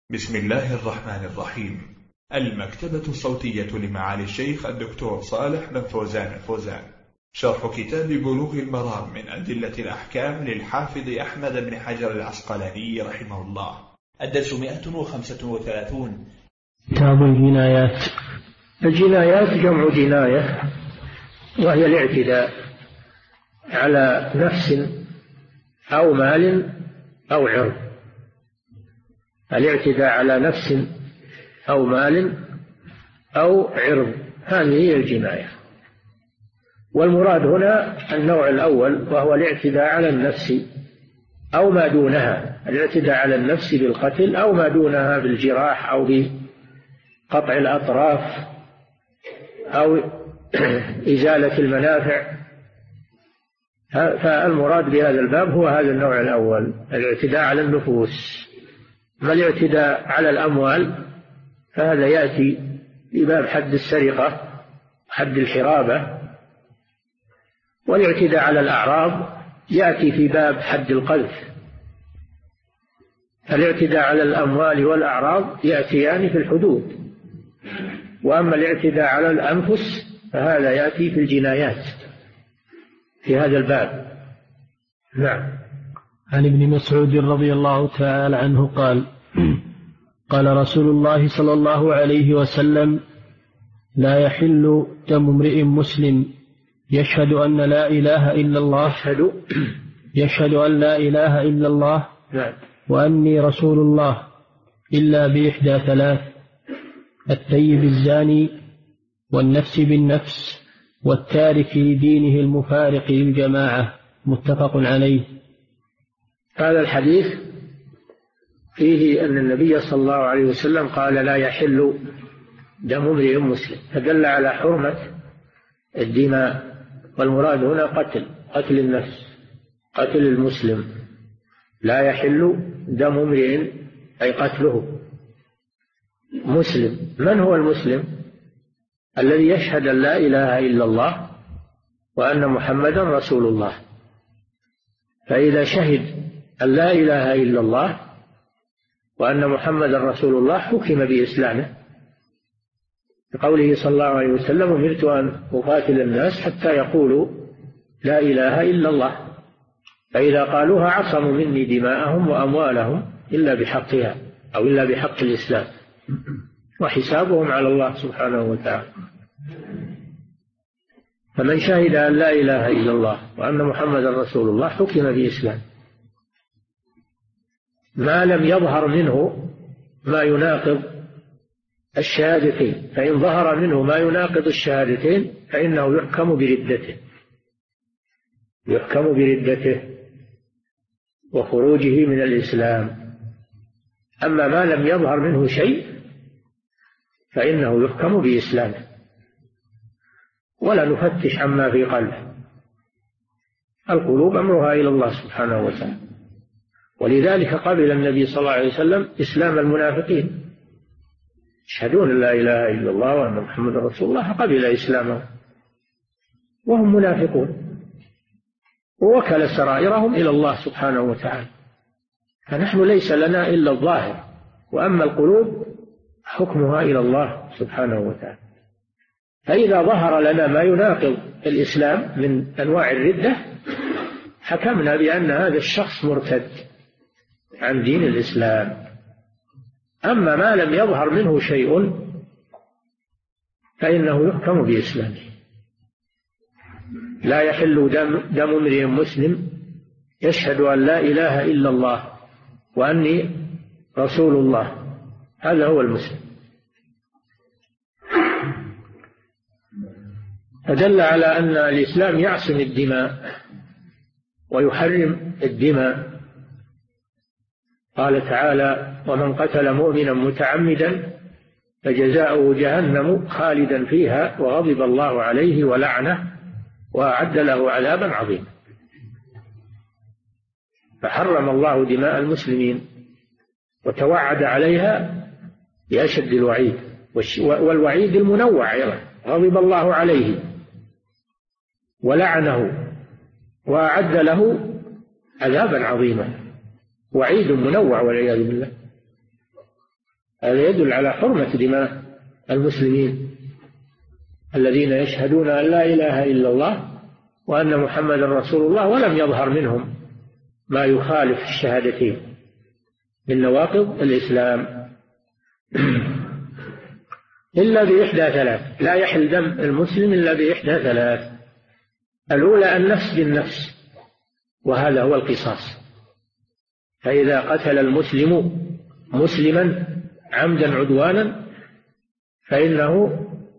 بسم الله الرحمن الرحيم. المكتبة الصوتية لمعالي الشيخ الدكتور صالح بن فوزان الفوزان، شرح كتاب بلوغ المرام من أدلة الأحكام للحافظ أحمد بن حجر العسقلاني رحمه الله. الدرس 135. كتاب الجنايات. الجنايات جمع جناية، وهي الاعتداء على نفس أو مال أو عرض. الاعتداء على نفس أو مال أو عرض، هذه هي الجناية. والمراد هنا النوع الأول، وهو الاعتداء على النفس أو ما دونها، الاعتداء على النفس بالقتل أو ما دونها بالجراح أو بقطع الأطراف أو إزالة المنافع. فالمراد بهذا الباب هو هذا النوع الأول، الاعتداء على النفوس. ما الاعتداء على الأموال فهذا يأتي في باب حد السرقة، حد الحرابة. والاعتداء على الأعراض يأتي في باب حد القذف. الاعتداء على الأموال والأعراض يأتيان في الحدود، وأما الاعتداء على الأنفس فهذا يأتي في الجنايات في هذا الباب. نعم. عن ابن مسعود رضي الله تعالى عنه قال: قال رسول الله صلى الله عليه وسلم: لا يحل دم امرئ مسلم يشهد أن لا إله إلا الله يشهد أن لا إله إلا الله وأني رسول الله إلا بإحدى ثلاث: الثيب الزاني، والنفس بالنفس، والتارك لدينه المفارق للجماعة. متفق عليه. هذا الحديث فيه أن النبي صلى الله عليه وسلم قال: لا يحل دم امرئ مسلم، فدل على حرمة الدماء. والمراد هنا قتل النفس، قتل المسلم. لا يحل دم امرئ أي قتله مسلم. من هو المسلم؟ الذي يشهد أن لا إله إلا الله وأن محمدا رسول الله. فإذا شهد أن لا إله إلا الله وأن محمدا رسول الله حكم بإسلامه، بقوله صلى الله عليه وسلم: أمرت أن أقاتل الناس حتى يقولوا لا إله إلا الله، فإذا قالوها عصموا مني دماءهم وأموالهم إلا بحقها أو إلا بحق الإسلام، وحسابهم على الله سبحانه وتعالى. فمن شهد أن لا إله إلا الله وأن محمدا رسول الله حكم بإسلام، ما لم يظهر منه ما يناقض الشهادتين. فإن ظهر منه ما يناقض الشهادتين فإنه يحكم بردته وخروجه من الإسلام. أما ما لم يظهر منه شيء فإنه يحكم بإسلامه، ولا نفتش عما في قلبه. القلوب أمرها إلى الله سبحانه وتعالى. ولذلك قبل النبي صلى الله عليه وسلم إسلام المنافقين، يشهدون أن لا إله إلا الله وأن محمد رسول الله، قبل إسلامهم وهم منافقون، ووكل سرائرهم إلى الله سبحانه وتعالى. فنحن ليس لنا إلا الظاهر، وأما القلوب حكمها إلى الله سبحانه وتعالى. فإذا ظهر لنا ما يناقض الإسلام من أنواع الردة حكمنا بأن هذا الشخص مرتد عن دين الإسلام. أما ما لم يظهر منه شيء فإنه يحكم بإسلامه. لا يحل دم امرئ مسلم يشهد أن لا إله إلا الله وأني رسول الله، هذا هو المسلم. فدل على أن الإسلام يعصم الدماء ويحرم الدماء. قال تعالى: ومن قتل مؤمنا متعمدا فجزاؤه جهنم خالدا فيها وغضب الله عليه ولعنه وأعد له عذابا عظيما. فحرم الله دماء المسلمين وتوعد عليها بأشد الوعيد، والوعيد المنوع أيضا. غضب الله عليه ولعنه وأعد له عذابا عظيما، وعيد منوع والعياذ بالله. هذا يدل على حرمة دماء المسلمين الذين يشهدون أن لا إله إلا الله وأن محمدا رسول الله ولم يظهر منهم ما يخالف الشهادتين من نواقض الإسلام إلا بإحدى ثلاث. لا يحل دم المسلم إلا بإحدى ثلاث. الأولى النفس بالنفس، وهذا هو القصاص. فإذا قتل المسلم مسلما عمدا عدوانا فإنه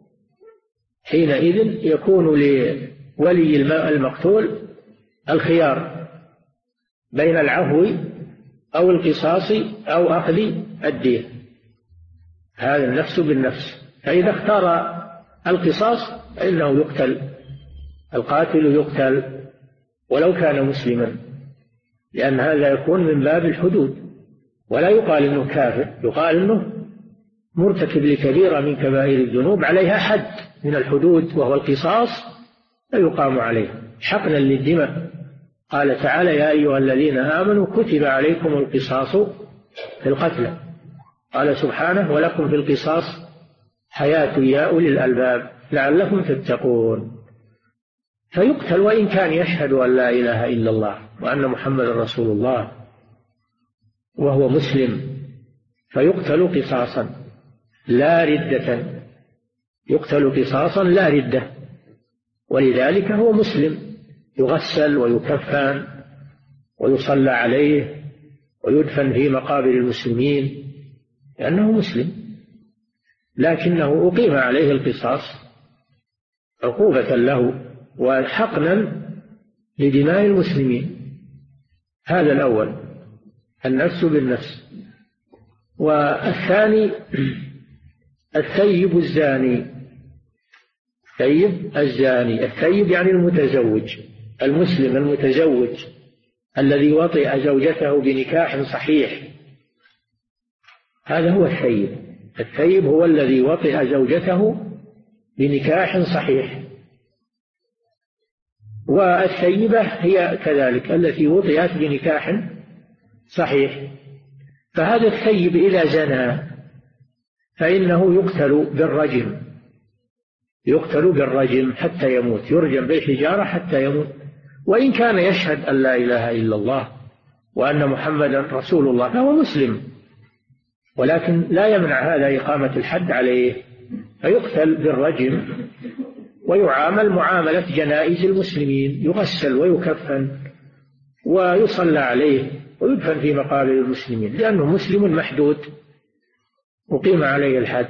حينئذ يكون لولي المقتول الخيار بين العفو أو القصاص أو أخذ الدية. هذا النفس بالنفس. فإذا اختار القصاص فإنه يقتل، القاتل يقتل ولو كان مسلما، لأن هذا يكون من باب الحدود، ولا يقال إنه كافر، يقال إنه مرتكب لكبيرة من كبائر الذنوب عليها حد من الحدود وهو القصاص فيقام عليه حقنا للدماء. قال تعالى: يا أيها الذين آمنوا كتب عليكم القصاص في القتلى. قال سبحانه: ولكم في القصاص حياة يا أولي الألباب لعلكم تتقون. فيقتل وإن كان يشهد أن لا إله إلا الله وأن محمد رسول الله وهو مسلم، فيقتل قصاصا لا ردة، يقتل قصاصا لا ردة، ولذلك هو مسلم، يغسل ويكفن ويصلى عليه ويدفن في مقابر المسلمين لأنه مسلم، لكنه أقيم عليه القصاص عقوبة له وحقنا لدماء المسلمين. هذا الأول النفس بالنفس. والثاني الثيب الزاني. الثيب الزاني، الثيب يعني المتزوج، المسلم المتزوج الذي وطئ زوجته بنكاح صحيح، هذا هو الثيب. الثيب هو الذي وطئ زوجته بنكاح صحيح. والثيبة هي كذلك التي وطئت بنكاح صحيح. فهذا الثيب إذا زنى فإنه يقتل بالرجم، يقتل بالرجم حتى يموت، يرجم بالحجارة حتى يموت، وإن كان يشهد أن لا إله إلا الله وأن محمدا رسول الله فهو مسلم، ولكن لا يمنع هذا إقامة الحد عليه، فيقتل بالرجم ويعامل معاملة جنائز المسلمين، يغسل ويكفن ويصلى عليه ويدفن في مقابر المسلمين لأنه مسلم محدود أقيم عليه الحد.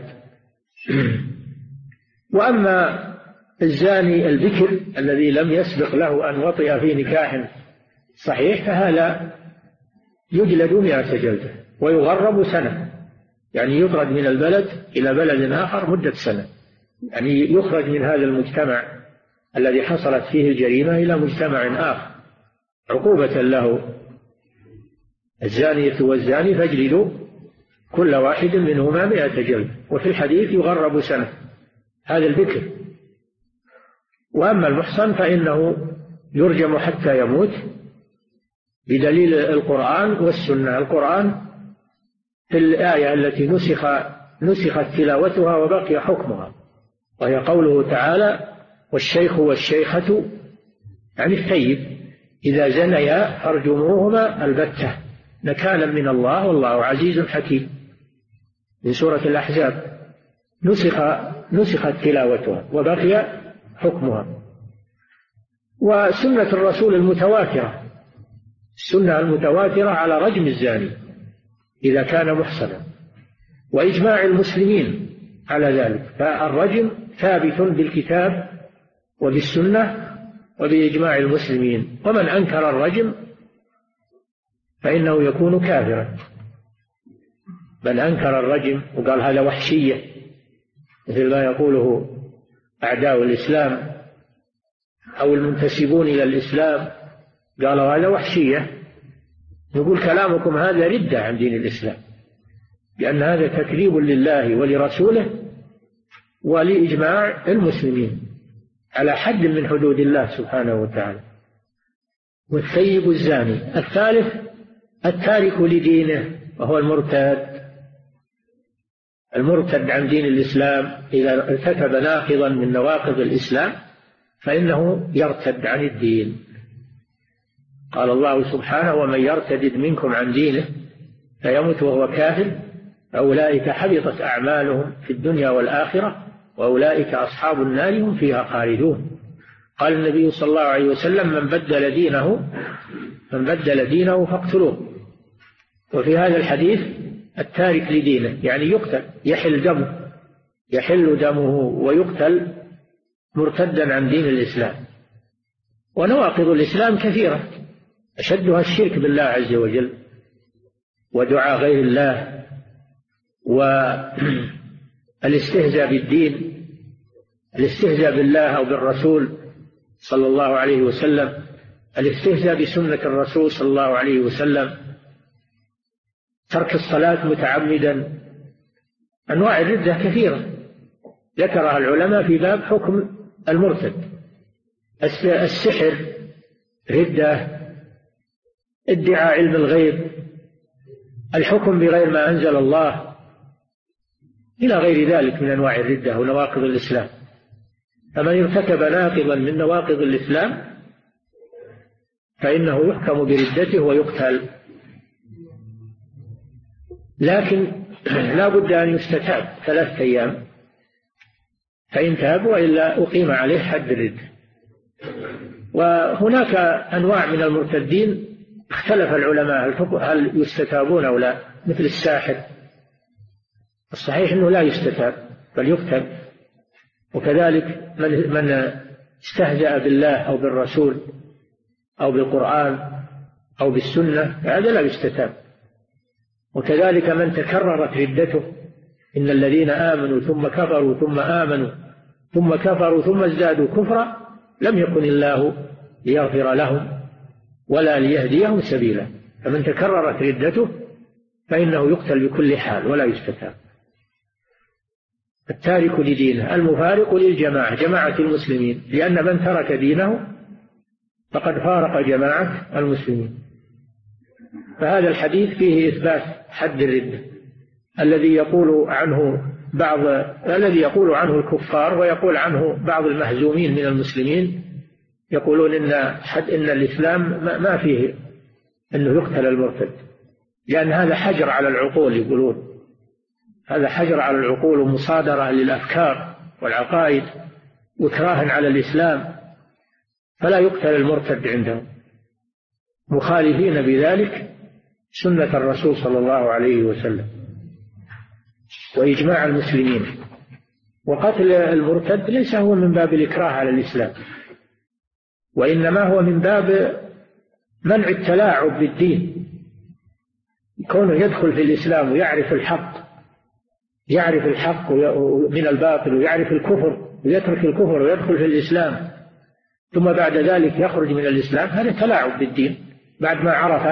وأما الزاني البكر الذي لم يسبق له أن وطئ في نكاح صحيح فهذا يجلد 100 جلدة ويغرب سنة، يعني يطرد من البلد إلى بلد آخر مدة سنة، يعني يخرج من هذا المجتمع الذي حصلت فيه الجريمة إلى مجتمع آخر عقوبة له. الزانية والزاني فاجلدوا كل واحد منهما 100 جلدة، وفي الحديث يغرب سنة، هذا البكر. وأما المحصن فإنه يرجم حتى يموت بدليل القرآن والسنة. القرآن في الآية التي نسخت تلاوتها وبقي حكمها، وهي قوله تعالى: والشيخ والشيخة يعني الثيب إذا زنيا فارجموهما البتة نكالا من الله والله عزيز حكيم، من سورة الأحزاب. نسخت تلاوتها وبقي حكمها. وسنة الرسول المتواترة، السنة المتواترة على رجم الزاني إذا كان محصنا، وإجماع المسلمين على ذلك. فالرجم ثابت بالكتاب وبالسنة وبإجماع المسلمين، ومن أنكر الرجم فإنه يكون كافرا. من أنكر الرجم وقال هذا وحشية مثل ما يقوله أعداء الإسلام أو المنتسبون إلى الإسلام، قالوا هذا وحشية، نقول كلامكم هذا ردة عن دين الإسلام، لأن هذا تكذيب لله ولرسوله ولإجماع المسلمين على حد من حدود الله سبحانه وتعالى. والثيب الزاني. الثالث التارك لدينه وهو المرتاد. المرتد عن دين الإسلام إذا ارتكب ناقضا من نواقض الإسلام فإنه يرتد عن الدين. قال الله سبحانه: ومن يرتد منكم عن دينه فيمت وهو كافر أولئك حبطت أعمالهم في الدنيا والآخرة وأولئك أصحاب النار هم فيها خالدون. قال النبي صلى الله عليه وسلم: من بدل دينه فاقتلوه. وفي هذا الحديث التارك لدينه يعني يقتل، يحل دمه ويقتل مرتدا عن دين الإسلام. ونواقض الإسلام كثيرة، أشدها الشرك بالله عز وجل ودعاء غير الله والاستهزاء بالدين، الاستهزاء بالله أو بالرسول صلى الله عليه وسلم، الاستهزاء بسنة الرسول صلى الله عليه وسلم، ترك الصلاة متعمدا. أنواع الردة كثيرة ذكرها العلماء في باب حكم المرتد. السحر ردة، ادعاء علم الغيب، الحكم بغير ما أنزل الله، إلى غير ذلك من أنواع الردة ونواقض الإسلام. فمن ارتكب ناقضا من نواقض الإسلام فإنه يحكم بردته ويقتل، لكن لا بد أن يستتاب 3 أيام، فإن تاب وإلا أقيم عليه حد الردة. وهناك أنواع من المرتدين اختلف العلماء هل يستتابون أو لا، مثل الساحر، الصحيح أنه لا يستتاب بل يقتل. وكذلك من استهزأ بالله أو بالرسول أو بالقرآن أو بالسنة هذا لا يستتاب. وكذلك من تكررت ردته، إن الذين آمنوا ثم كفروا ثم آمنوا ثم كفروا ثم ازدادوا كفرا لم يكن الله ليغفر لهم ولا ليهديهم سبيلا. فمن تكررت ردته فإنه يقتل بكل حال ولا يستتاب. التارك لدينه المفارق للجماعة، جماعة المسلمين، لأن من ترك دينه فقد فارق جماعة المسلمين. فهذا الحديث فيه إثبات حد الردة الذي يقول عنه الكفار ويقول عنه بعض المهزومين من المسلمين، يقولون إن الإسلام ما فيه أنه يقتل المرتد، لأن هذا حجر على العقول، يقولون هذا حجر على العقول ومصادرة للأفكار والعقائد وإكراه على الإسلام، فلا يقتل المرتد عندهم، مخالفين بذلك سنة الرسول صلى الله عليه وسلم وإجماع المسلمين. وقتل المرتد ليس هو من باب الإكراه على الإسلام، وإنما هو من باب منع التلاعب بالدين، كونه يدخل في الإسلام ويعرف الحق من الباطل، ويعرف الكفر ويترك الكفر ويدخل في الإسلام، ثم بعد ذلك يخرج من الإسلام، هذا تلاعب بالدين بعدما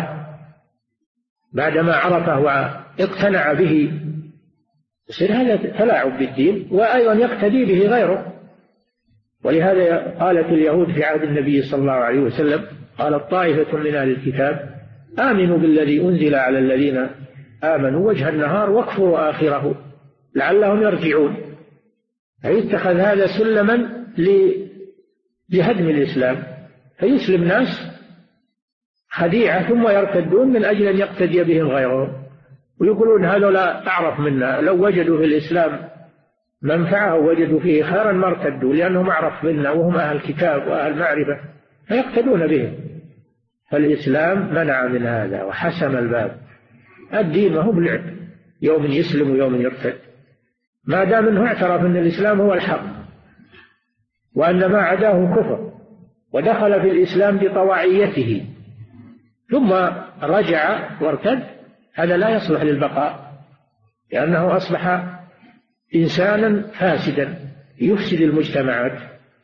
عرفه واقتنع به، يصير هذا تلاعب بالدين، وأيضا يقتدي به غيره. ولهذا قالت اليهود في عهد النبي صلى الله عليه وسلم، قالت طائفة من أهل الكتاب آمنوا بالذي أنزل على الذين آمنوا وجه النهار واكفروا آخره لعلهم يرجعون. فيتخذ هذا سلما لهدم الإسلام، فيسلم ناس خديعة ثم يرتدون من أجل أن يقتدي بهم غيرهم، ويقولون هذولا أعرف منا، لو وجدوا في الإسلام منفعة ووجدوا فيه خيرا ما ارتدوا، لأنهم أعرف منا وهم أهل كتاب وأهل معرفة، فيقتدون بهم. فالإسلام منع من هذا وحسم الباب. الدين ما هو بلعب، يوم يسلم ويوم يرتد، ما دام أنه اعترف أن الإسلام هو الحق وأن ما عداه كفر، ودخل في الإسلام بطواعيته ثم رجع وارتد، هذا لا يصلح للبقاء، لأنه أصبح إنسانا فاسدا يفسد المجتمعات،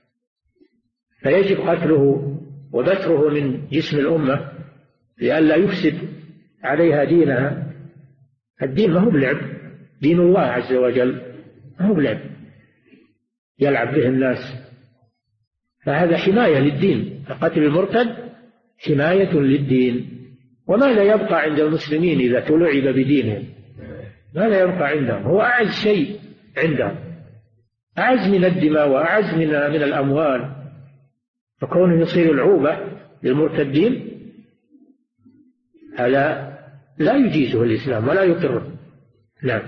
فيجب قتله وبتره من جسم الأمة لئلا يفسد عليها دينها. الدين ما هو بلعب، دين الله عز وجل ما هو بلعب يلعب به الناس، فهذا حماية للدين. فقتل المرتد حماية للدين. وماذا يبقى عند المسلمين إذا تلعب بدينهم؟ ماذا يبقى عندهم؟ هو أعز شيء عندهم، أعز من الدماء وأعز من الأموال، فكونه يصير العوبة للمرتدين هذا لا يجيزه الإسلام ولا يقره. نعم.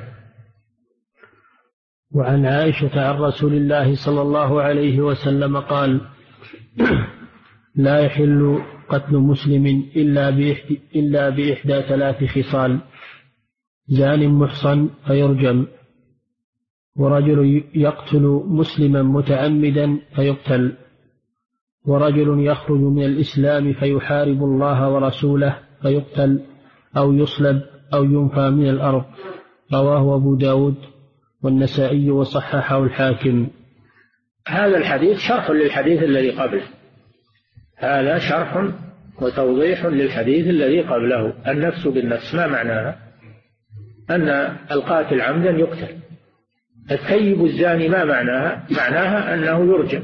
وعن عائشة عن رسول الله صلى الله عليه وسلم قال: لا يحل قتل مسلم إلا بإحدى 3 خصال: زان محصن فيرجم، ورجل يقتل مسلما متعمدا فيقتل، ورجل يخرج من الإسلام فيحارب الله ورسوله فيقتل أو يصلب أو ينفى من الأرض. رواه أبو داود والنسائي وصححه الحاكم. هذا الحديث شرح للحديث الذي قبله، هذا شرح وتوضيح للحديث الذي قبله. النفس بالنفس ما معناها؟ أن القاتل عمدا يقتل. الثيب الزاني ما معناها؟ معناها أنه يرجم.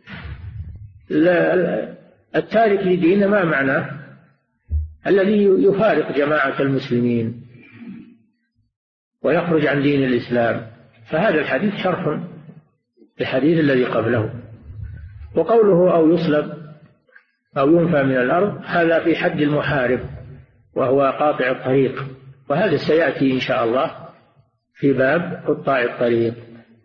التارك لدينه ما معناه؟ الذي يفارق جماعة المسلمين ويخرج عن دين الإسلام. فهذا الحديث شرح للحديث الذي قبله. وقوله أو يصلب أو ينفى من الأرض هذا في حد المحارب وهو قاطع الطريق، وهذا سيأتي إن شاء الله في باب قطاع الطريق.